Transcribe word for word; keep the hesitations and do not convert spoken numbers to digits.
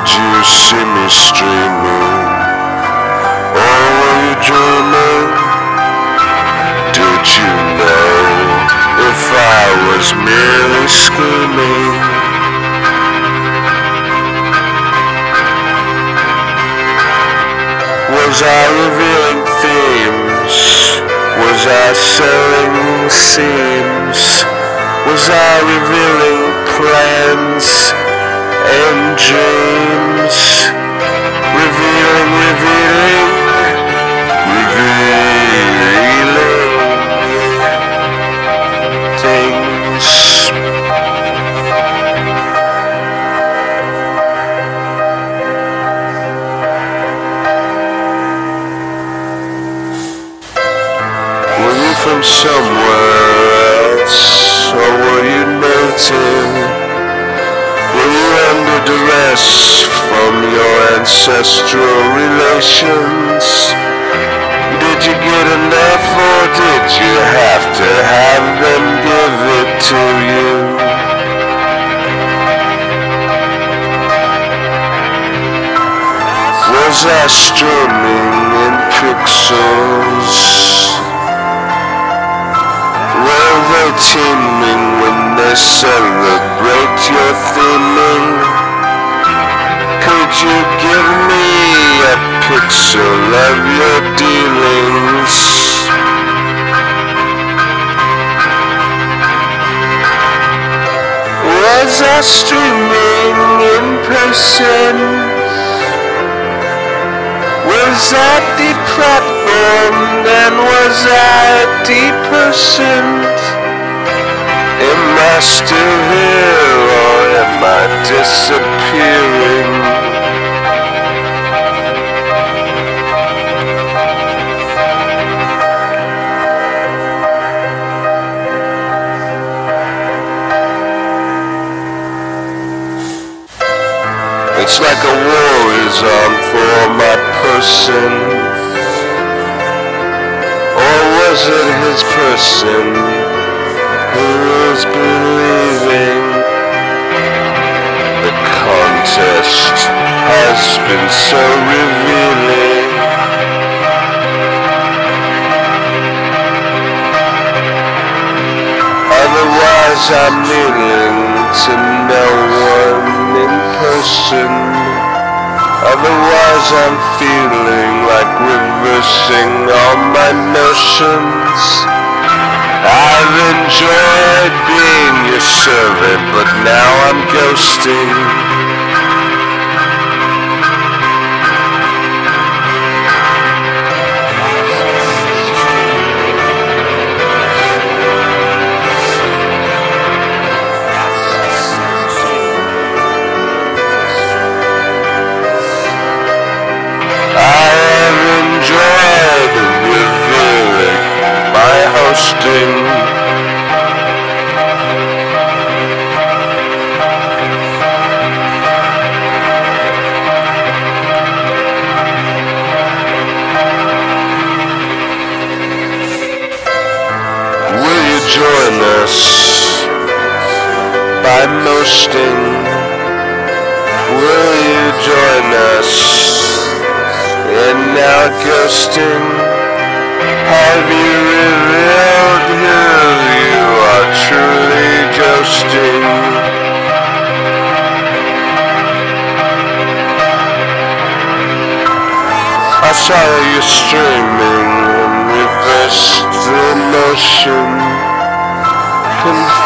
you see me streaming? Or were you dreaming? Did you know if I was merely scheming? Was I revealing themes? Was I sowing seams? Was I revealing plans and dreams? Revealing, revealing, revealing things. Were you from somewhere else, or were you noting? Were you under duress from your ancestral relations? Did you get enough, or did you have to have them give it to you? Was I streaming in pixels? Were they teeming when they celebrate your theming? Could you give me a pixel of your dealings? Was I streaming in person? Was I deplatformed and was I depersoned? Am I still here or am I disappearing? It's like a war is on for my person. Or was it his person who was believing? The contest has been so revealing. Otherwise I'm kneeling to no one in person. Otherwise I'm feeling like reversing all my notions. I've enjoyed being your servant, but now I'm ghosting. Hosting. Will you join us by mosting? Will you join us in our ghosting? Have you revealed who you are truly ghosting? I saw you streaming in reverse motion.